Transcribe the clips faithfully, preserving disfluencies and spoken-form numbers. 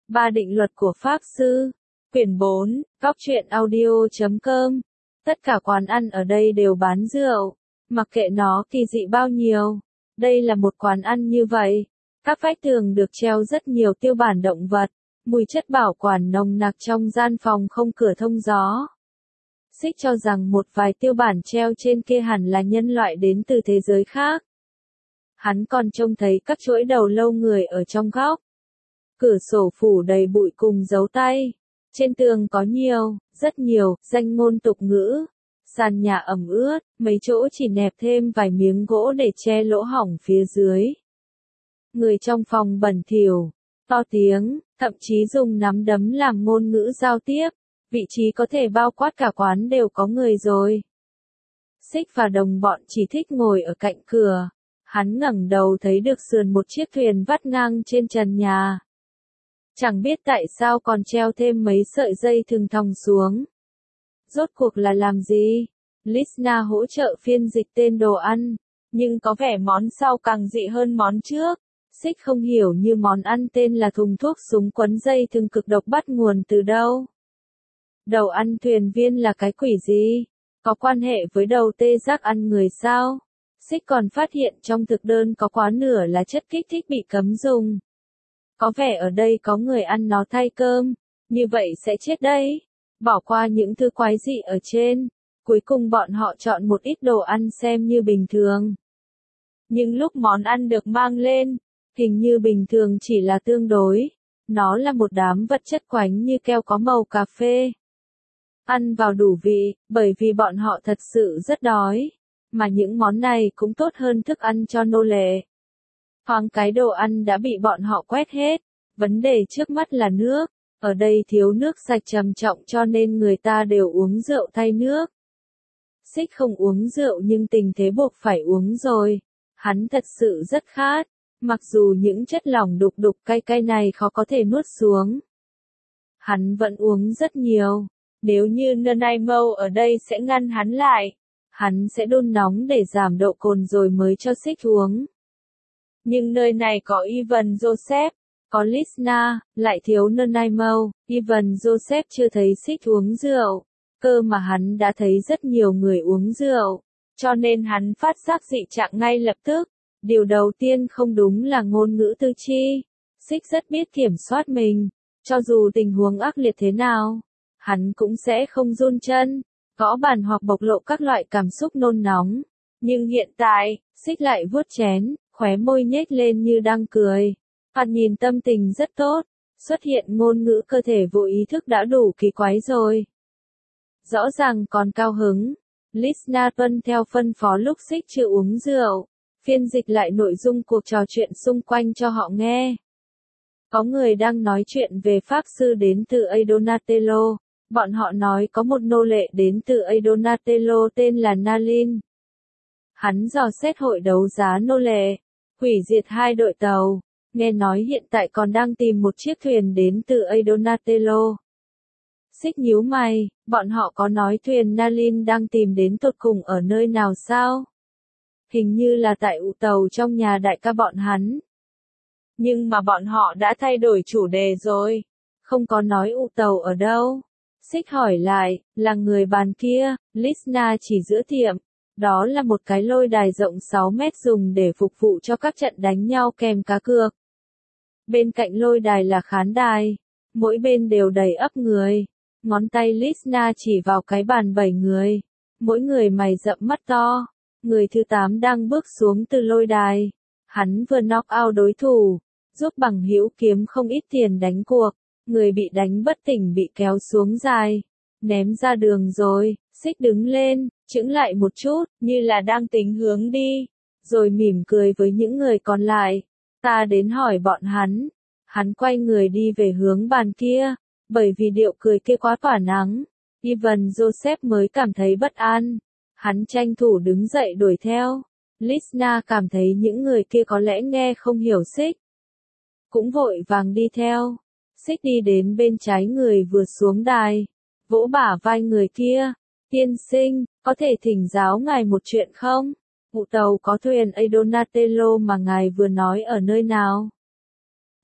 Ba định luật của Pháp Sư. Quyển bốn, góc truyện audio chấm com. Tất cả quán ăn ở đây đều bán rượu. Mặc kệ nó kỳ dị bao nhiêu. Đây là một quán ăn như vậy. Các vách tường được treo rất nhiều tiêu bản động vật. Mùi chất bảo quản nồng nặc trong gian phòng không cửa thông gió. Xích cho rằng một vài tiêu bản treo trên kia hẳn là nhân loại đến từ thế giới khác. Hắn còn trông thấy các chuỗi đầu lâu người ở trong góc. Cửa sổ phủ đầy bụi cùng dấu tay. Trên tường có nhiều, rất nhiều, danh ngôn tục ngữ. Sàn nhà ẩm ướt, mấy chỗ chỉ nẹp thêm vài miếng gỗ để che lỗ hổng phía dưới. Người trong phòng bẩn thỉu, to tiếng, thậm chí dùng nắm đấm làm ngôn ngữ giao tiếp. Vị trí có thể bao quát cả quán đều có người rồi. Xích và đồng bọn chỉ thích ngồi ở cạnh cửa. Hắn ngẩng đầu thấy được sườn một chiếc thuyền vắt ngang trên trần nhà. Chẳng biết tại sao còn treo thêm mấy sợi dây thừng thòng xuống. Rốt cuộc là làm gì? Lisna hỗ trợ phiên dịch tên đồ ăn, nhưng có vẻ món sau càng dị hơn món trước. Xích không hiểu như món ăn tên là thùng thuốc súng quấn dây thừng cực độc bắt nguồn từ đâu. Đầu ăn thuyền viên là cái quỷ gì? Có quan hệ với đầu tê giác ăn người sao? Xích còn phát hiện trong thực đơn có quá nửa là chất kích thích bị cấm dùng. Có vẻ ở đây có người ăn nó thay cơm, như vậy sẽ chết đấy. Bỏ qua những thứ quái dị ở trên, cuối cùng bọn họ chọn một ít đồ ăn xem như bình thường. Nhưng lúc món ăn được mang lên, hình như bình thường chỉ là tương đối. Nó là một đám vật chất quánh như keo có màu cà phê. Ăn vào đủ vị, bởi vì bọn họ thật sự rất đói. Mà những món này cũng tốt hơn thức ăn cho nô lệ. Thoáng cái đồ ăn đã bị bọn họ quét hết. Vấn đề trước mắt là nước. Ở đây thiếu nước sạch trầm trọng cho nên người ta đều uống rượu thay nước. Xích không uống rượu nhưng tình thế buộc phải uống rồi. Hắn thật sự rất khát. Mặc dù những chất lỏng đục đục cay cay này khó có thể nuốt xuống. Hắn vẫn uống rất nhiều. Nếu như Nanaimo ở đây sẽ ngăn hắn lại. Hắn sẽ đun nóng để giảm độ cồn rồi mới cho Xích uống. Nhưng nơi này có Ivan Joseph, có Lisna, lại thiếu Nanaimo. Ivan Joseph chưa thấy Xích uống rượu. Cơ mà hắn đã thấy rất nhiều người uống rượu. Cho nên hắn phát giác dị trạng ngay lập tức. Điều đầu tiên không đúng là ngôn ngữ tư chi. Xích rất biết kiểm soát mình. Cho dù tình huống ác liệt thế nào, hắn cũng sẽ không run chân, gõ bàn hoặc bộc lộ các loại cảm xúc nôn nóng. Nhưng hiện tại, Xích lại vuốt chén, khóe môi nhếch lên như đang cười. Thoạt nhìn tâm tình rất tốt, xuất hiện ngôn ngữ cơ thể vô ý thức đã đủ kỳ quái rồi. Rõ ràng còn cao hứng. Lisna tuân theo phân phó lúc Xích chưa uống rượu, phiên dịch lại nội dung cuộc trò chuyện xung quanh cho họ nghe. Có người đang nói chuyện về Pháp Sư đến từ Adonatello. Bọn họ nói có một nô lệ đến từ Adonatello tên là Nalin. Hắn dò xét hội đấu giá nô lệ, hủy diệt hai đội tàu, nghe nói hiện tại còn đang tìm một chiếc thuyền đến từ Adonatello. Xích nhíu mày, bọn họ có nói thuyền Nalin đang tìm đến tột cùng ở nơi nào sao? Hình như là tại ụ tàu trong nhà đại ca bọn hắn. Nhưng mà bọn họ đã thay đổi chủ đề rồi, không có nói ụ tàu ở đâu. Xích hỏi lại, là người bàn kia, Lisna chỉ giữa tiệm. Đó là một cái lôi đài rộng sáu mét dùng để phục vụ cho các trận đánh nhau kèm cá cược. Bên cạnh lôi đài là khán đài, mỗi bên đều đầy ắp người. Ngón tay Lisna chỉ vào cái bàn bảy người, mỗi người mày rậm mắt to. Người thứ tám đang bước xuống từ lôi đài. Hắn vừa knock out đối thủ, giúp bằng hữu kiếm không ít tiền đánh cuộc. Người bị đánh bất tỉnh bị kéo xuống dài, ném ra đường rồi. Xích đứng lên, chững lại một chút, như là đang tính hướng đi, rồi mỉm cười với những người còn lại. Ta đến hỏi bọn hắn. Hắn quay người đi về hướng bàn kia, bởi vì điệu cười kia quá tỏa nắng. Ivan Joseph mới cảm thấy bất an. Hắn tranh thủ đứng dậy đuổi theo. Lisna cảm thấy những người kia có lẽ nghe không hiểu Xích, cũng vội vàng đi theo. Xích đi đến bên trái người vừa xuống đài, vỗ bả vai người kia. Tiên sinh, có thể thỉnh giáo ngài một chuyện không? Vụ tàu có thuyền Adonatello mà ngài vừa nói ở nơi nào?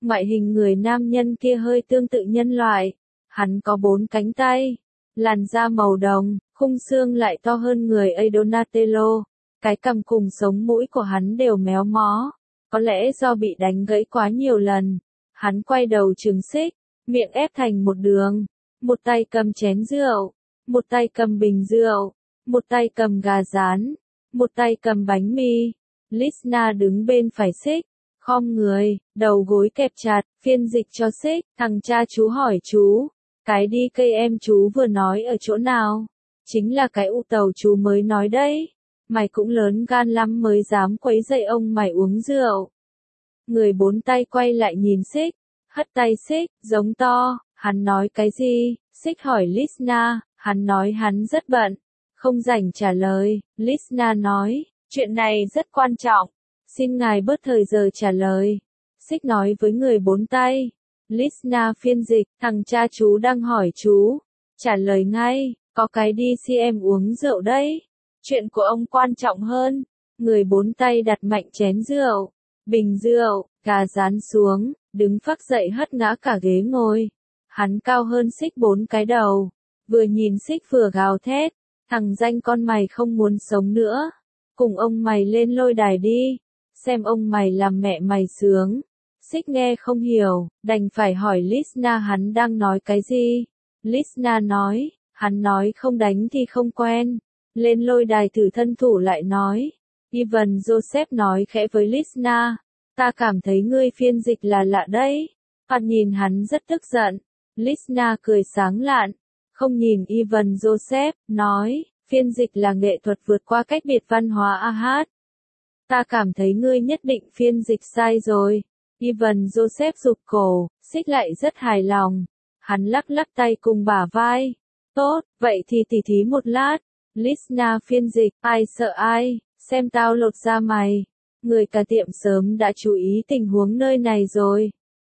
Ngoại hình người nam nhân kia hơi tương tự nhân loại. Hắn có bốn cánh tay, làn da màu đồng, khung xương lại to hơn người A Donatello. Cái cằm cùng sống mũi của hắn đều méo mó. Có lẽ do bị đánh gãy quá nhiều lần. Hắn quay đầu trừng xích, miệng ép thành một đường. Một tay cầm chén rượu, một tay cầm bình rượu, một tay cầm gà rán, một tay cầm bánh mì. Lisna đứng bên phải xích, khom người, đầu gối kẹp chặt, phiên dịch cho xích. Thằng cha chú hỏi chú, cái đi cây em chú vừa nói ở chỗ nào? Chính là cái u tàu chú mới nói đấy. Mày cũng lớn gan lắm mới dám quấy rầy ông mày uống rượu. Người bốn tay quay lại nhìn xích, hất tay xích, giống to. Hắn nói cái gì? Xích hỏi Lisna. Hắn nói hắn rất bận, không rảnh trả lời. Lisna nói, chuyện này rất quan trọng, xin ngài bớt thời giờ trả lời. Xích nói với người bốn tay. Lisna phiên dịch, thằng cha chú đang hỏi chú. Trả lời ngay, có cái đi si em uống rượu đấy. Chuyện của ông quan trọng hơn. Người bốn tay đặt mạnh chén rượu, bình rượu, gà rán xuống, đứng phác dậy hất ngã cả ghế ngồi. Hắn cao hơn xích bốn cái đầu. Vừa nhìn xích vừa gào thét. Thằng danh con mày không muốn sống nữa. Cùng ông mày lên lôi đài đi. Xem ông mày làm mẹ mày sướng. Xích nghe không hiểu, đành phải hỏi Lisna hắn đang nói cái gì. Lisna nói, hắn nói không đánh thì không quen. Lên lôi đài thử thân thủ lại nói. Ivan Joseph nói khẽ với Lisna. Ta cảm thấy ngươi phiên dịch là lạ đấy. Phạt nhìn hắn rất tức giận. Lisna cười sáng lạn. Không nhìn Ivan Joseph, nói, phiên dịch là nghệ thuật vượt qua cách biệt văn hóa a hát. Ta cảm thấy ngươi nhất định phiên dịch sai rồi. Ivan Joseph rụt cổ, xích lại rất hài lòng. Hắn lắc lắc tay cùng bả vai. Tốt, vậy thì tỉ thí một lát. Lisna phiên dịch, ai sợ ai, xem tao lột da mày. Người cả tiệm sớm đã chú ý tình huống nơi này rồi.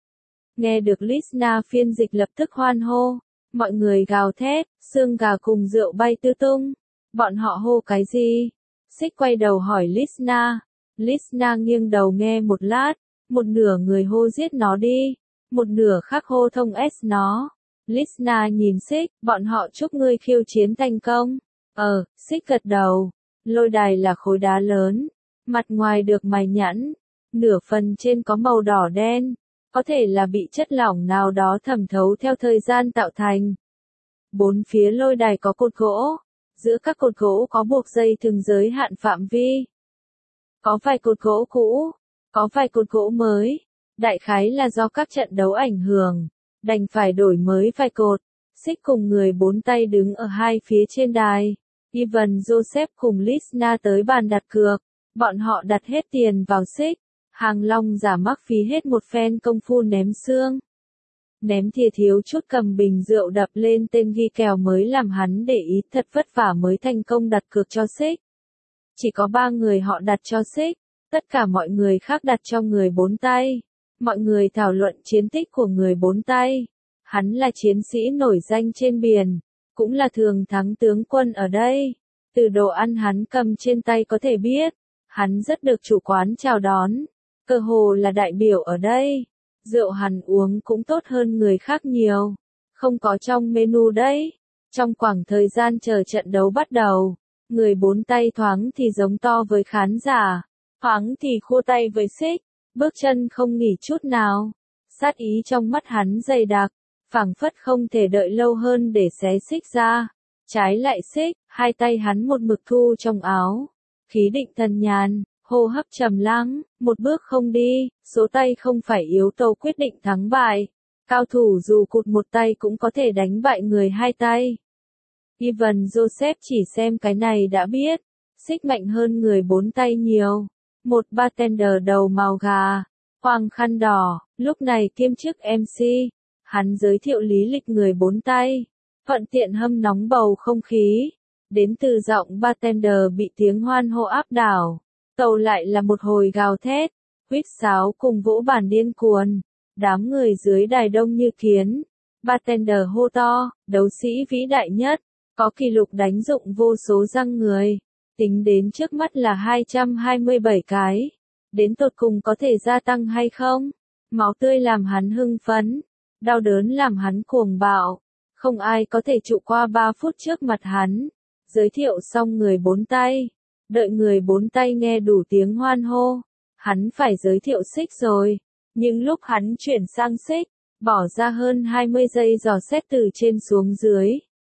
Nghe được Lisna phiên dịch lập tức hoan hô. Mọi người gào thét, xương gà cùng rượu bay tứ tung. Bọn họ hô cái gì? Xích quay đầu hỏi Lisna. Lisna nghiêng đầu nghe một lát. Một nửa người hô giết nó đi. Một nửa khác hô thông S nó. Lisna nhìn xích, bọn họ chúc ngươi khiêu chiến thành công. Ờ, xích gật đầu. Lôi đài là khối đá lớn. Mặt ngoài được mài nhẵn. Nửa phần trên có màu đỏ đen. Có thể là bị chất lỏng nào đó thẩm thấu theo thời gian tạo thành. Bốn phía lôi đài có cột gỗ. Giữa các cột gỗ có buộc dây thừng giới hạn phạm vi. Có vài cột gỗ cũ. Có vài cột gỗ mới. Đại khái là do các trận đấu ảnh hưởng. Đành phải đổi mới vài cột. Xích cùng người bốn tay đứng ở hai phía trên đài. Ivan Joseph cùng Lisna tới bàn đặt cược. Bọn họ đặt hết tiền vào xích. Hàng Long giả mắc phí hết một phen công phu ném xương. Ném thìa thiếu chút cầm bình rượu đập lên tên ghi kèo mới làm hắn để ý thật vất vả mới thành công đặt cược cho xích. Chỉ có ba người họ đặt cho xích. Tất cả mọi người khác đặt cho người bốn tay. Mọi người thảo luận chiến tích của người bốn tay. Hắn là chiến sĩ nổi danh trên biển. Cũng là thường thắng tướng quân ở đây. Từ đồ ăn hắn cầm trên tay có thể biết. Hắn rất được chủ quán chào đón. Cơ hồ là đại biểu ở đây. Rượu hắn uống cũng tốt hơn người khác nhiều. Không có trong menu đấy. Trong khoảng thời gian chờ trận đấu bắt đầu. Người bốn tay thoáng thì giống to với khán giả. Thoáng thì khua tay với xích. Bước chân không nghỉ chút nào. Sát ý trong mắt hắn dày đặc. Phảng phất không thể đợi lâu hơn để xé xích ra. Trái lại xích, hai tay hắn một mực thu trong áo. Khí định thần nhàn, hô hấp trầm lắng, một bước không đi, số tay không phải yếu tố quyết định thắng bại. Cao thủ dù cụt một tay cũng có thể đánh bại người hai tay. Ivan Joseph chỉ xem cái này đã biết. Xích mạnh hơn người bốn tay nhiều. Một bartender đầu màu gà, hoàng khăn đỏ, lúc này kiêm chức em xê. Hắn giới thiệu lý lịch người bốn tay. Thuận tiện hâm nóng bầu không khí. Đến từ giọng bartender bị tiếng hoan hô áp đảo. Tàu lại là một hồi gào thét, huýt sáo cùng vỗ bàn điên cuồng. Đám người dưới đài đông như kiến. Bartender hô to, đấu sĩ vĩ đại nhất, có kỷ lục đánh dụng vô số răng người. Tính đến trước mắt là hai trăm hai mươi bảy cái. Đến tột cùng có thể gia tăng hay không? Máu tươi làm hắn hưng phấn, đau đớn làm hắn cuồng bạo. Không ai có thể trụ qua ba phút trước mặt hắn. Giới thiệu xong người bốn tay. Đợi người bốn tay nghe đủ tiếng hoan hô. Hắn phải giới thiệu Xích rồi. Nhưng lúc hắn chuyển sang Xích, bỏ ra hơn hai mươi giây dò xét từ trên xuống dưới.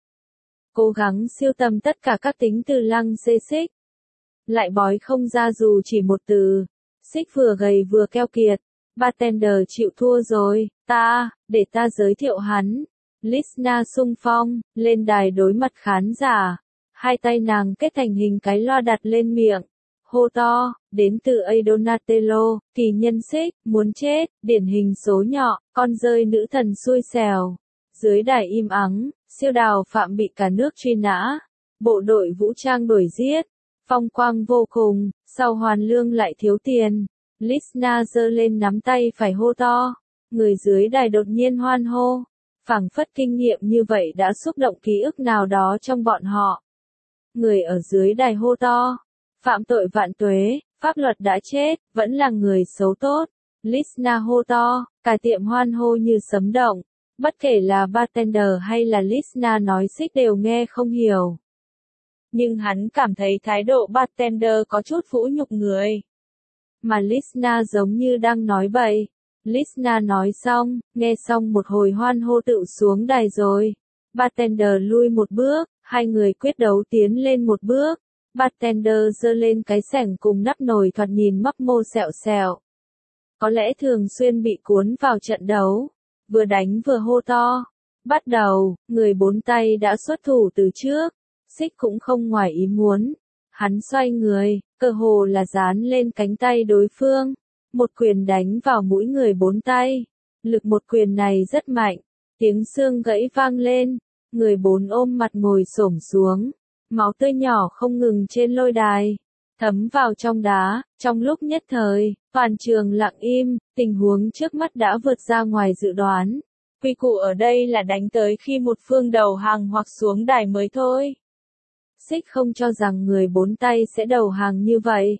Cố gắng siêu tầm tất cả các tính từ lăng xê Xích. Lại bói không ra dù chỉ một từ. Xích vừa gầy vừa keo kiệt. Bartender chịu thua rồi, ta, để ta giới thiệu hắn. Lisna xung phong, lên đài đối mặt khán giả. Hai tay nàng kết thành hình cái loa đặt lên miệng. Hô to, đến từ A Donatello, kỳ nhân Xích, muốn chết, điển hình số nhỏ, con rơi nữ thần xui xẻo. Dưới đài im ắng, siêu đào phạm bị cả nước truy nã. Bộ đội vũ trang đuổi giết. Phong quang vô cùng, sau hoàn lương lại thiếu tiền. Lisna giơ lên nắm tay phải hô to. Người dưới đài đột nhiên hoan hô. Phảng phất kinh nghiệm như vậy đã xúc động ký ức nào đó trong bọn họ. Người ở dưới đài hô to. Phạm tội vạn tuế, pháp luật đã chết, vẫn là người xấu tốt. Lisna hô to, cả tiệm hoan hô như sấm động. Bất kể là bartender hay là Lisna nói Xích đều nghe không hiểu. Nhưng hắn cảm thấy thái độ bartender có chút phũ nhục người. Mà Lisna giống như đang nói bậy. Lisna nói xong, nghe xong một hồi hoan hô tự xuống đài rồi. Bartender lui một bước, hai người quyết đấu tiến lên một bước. Bartender giơ lên cái xẻng cùng nắp nồi thoạt nhìn mấp mô sẹo sẹo. Có lẽ thường xuyên bị cuốn vào trận đấu. Vừa đánh vừa hô to. Bắt đầu, người bốn tay đã xuất thủ từ trước. Xích cũng không ngoài ý muốn. Hắn xoay người, cơ hồ là dán lên cánh tay đối phương. Một quyền đánh vào mũi người bốn tay. Lực một quyền này rất mạnh. Tiếng xương gãy vang lên. Người bốn ôm mặt ngồi xổm xuống. Máu tươi nhỏ không ngừng trên lôi đài. Thấm vào trong đá. Trong lúc nhất thời, toàn trường lặng im. Tình huống trước mắt đã vượt ra ngoài dự đoán. Quy củ ở đây là đánh tới khi một phương đầu hàng hoặc xuống đài mới thôi. Xích không cho rằng người bốn tay sẽ đầu hàng như vậy.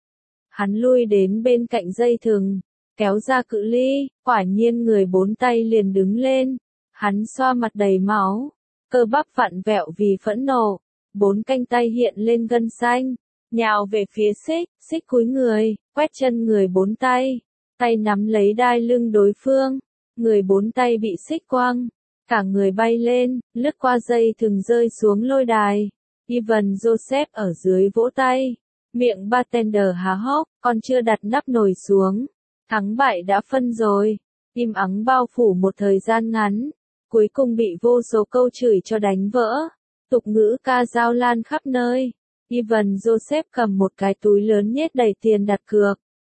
Hắn lui đến bên cạnh dây thừng, kéo ra cự ly, quả nhiên người bốn tay liền đứng lên. Hắn xoa mặt đầy máu, cơ bắp vặn vẹo vì phẫn nộ, bốn cánh tay hiện lên gân xanh, nhào về phía Xích. Xích cúi người, quét chân người bốn tay, tay nắm lấy đai lưng đối phương. Người bốn tay bị Xích quăng, cả người bay lên, lướt qua dây thừng rơi xuống lôi đài. Ivan Joseph ở dưới vỗ tay. Miệng bartender há hốc, còn chưa đặt nắp nồi xuống. Thắng bại đã phân rồi. Im ắng bao phủ một thời gian ngắn. Cuối cùng bị vô số câu chửi cho đánh vỡ. Tục ngữ ca dao lan khắp nơi. Ivan Joseph cầm một cái túi lớn nhét đầy tiền đặt cược.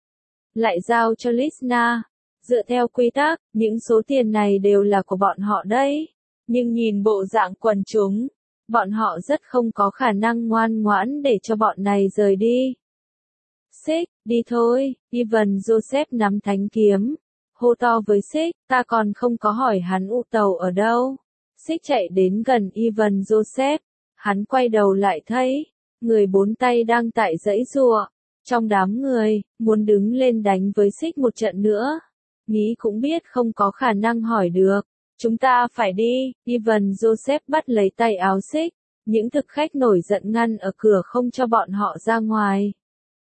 Lại giao cho Lisna. Dựa theo quy tắc, những số tiền này đều là của bọn họ đấy. Nhưng nhìn bộ dạng quần chúng, bọn họ rất không có khả năng ngoan ngoãn để cho bọn này rời đi. Xích, đi thôi. Ivan Joseph nắm thánh kiếm. Hô to với Xích, ta còn không có hỏi hắn u tàu ở đâu. Xích chạy đến gần Ivan Joseph. Hắn quay đầu lại thấy, người bốn tay đang tại dãy giụa. Trong đám người, muốn đứng lên đánh với Xích một trận nữa. Nghĩ cũng biết không có khả năng hỏi được. Chúng ta phải đi. Ivan Joseph bắt lấy tay áo Xích. Những thực khách nổi giận ngăn ở cửa không cho bọn họ ra ngoài.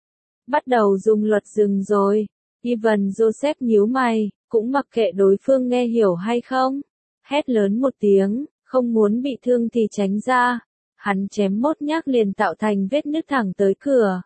Bắt đầu dùng luật rừng rồi. Ivan Joseph nhíu mày, cũng mặc kệ đối phương nghe hiểu hay không. Hét lớn một tiếng, không muốn bị thương thì tránh ra. Hắn chém mốt nhác liền tạo thành vết nứt thẳng tới cửa.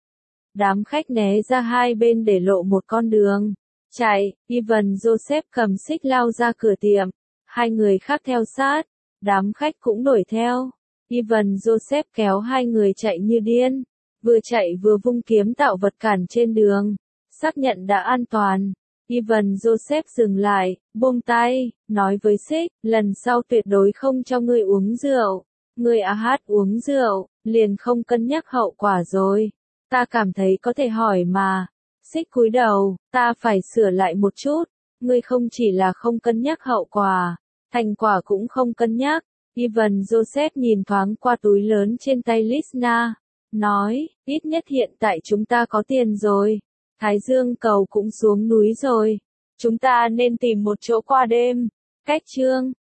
Đám khách né ra hai bên để lộ một con đường. Chạy, Ivan Joseph cầm Xích lao ra cửa tiệm. Hai người khác theo sát. Đám khách cũng đuổi theo. Ivan Joseph kéo hai người chạy như điên. Vừa chạy vừa vung kiếm tạo vật cản trên đường. Xác nhận đã an toàn. Ivan Joseph dừng lại, buông tay, nói với Xích, lần sau tuyệt đối không cho ngươi uống rượu. Ngươi à hát uống rượu, liền không cân nhắc hậu quả rồi. Ta cảm thấy có thể hỏi mà. Xích cúi đầu, ta phải sửa lại một chút. Ngươi không chỉ là không cân nhắc hậu quả, thành quả cũng không cân nhắc. Ivan Joseph nhìn thoáng qua túi lớn trên tay Lisna. Nói, ít nhất hiện tại chúng ta có tiền rồi. Thái Dương cầu cũng xuống núi rồi. Chúng ta nên tìm một chỗ qua đêm. Cách chương